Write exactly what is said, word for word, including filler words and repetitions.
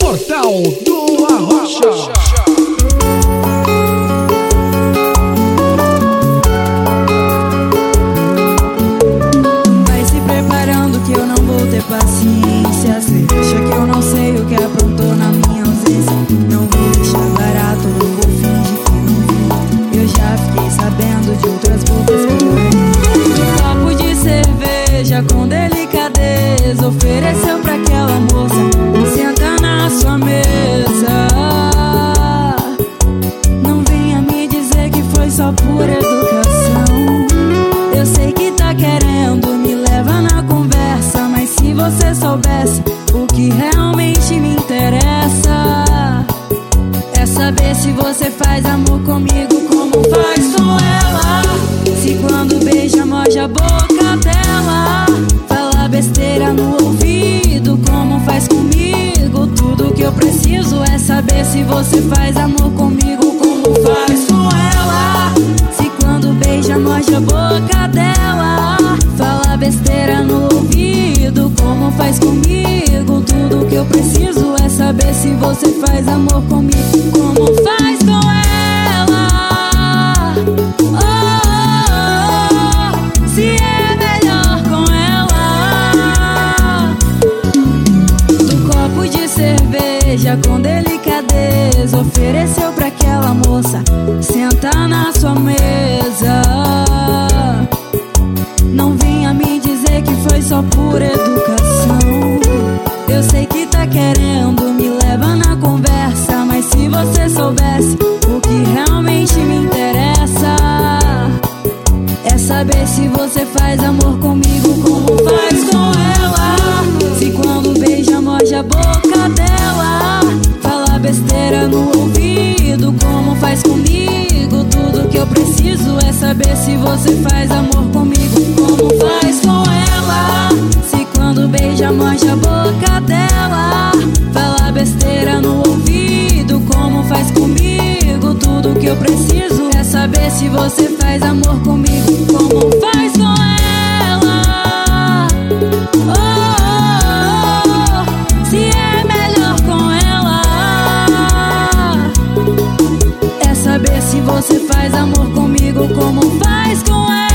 Portal do Arrocha. Vai se preparando que eu não vou ter paciência. Cê acha que eu não sei o que aprontou na minha ausência? Não vou deixar barato, não vou fingir que não vi. Eu já fiquei sabendo de outras bocas por aí. Um copo de cerveja com delicadeza ofereceu pra aquela moça. Senta na sua mesa. Não venha me dizer que foi só por educação. Eu sei que tá querendo me levar na conversa, mas se você soubesse o que realmente me interessa, é saber se você faz amor comigo como faz com ela. Se quando beija morde a boca dela, fala besteira no ouvido como faz comigo. Tudo que eu preciso é saber se você faz amor comigo como faz com ela. Se quando beija morde a boca dela, fala besteira no ouvido como faz comigo. Tudo que eu preciso é saber se você faz amor comigo como faz com ela. Oh, oh, oh, se é melhor com ela. Do copo de cerveja com delicadeza ofereceu pra aquela moça. Senta na sua mesa. Não venha me dizer que foi só por educação. Eu sei que tá querendo me levar na conversa, mas se você soubesse o que realmente me interessa, é saber se você faz amor comigo como faz com ela. Se quando beija morde a boca dela, fala besteira no ouvido como faz comigo. Tudo que eu preciso é saber se você faz amor comigo como faz com ela. Se quando beija morde a boca dela, fala besteira no ouvido como faz comigo. Tudo que eu preciso é saber se você faz amor comigo como faz com ela. Oh, oh, oh, se é melhor com ela, é saber se você faz amor comigo como faz com ela.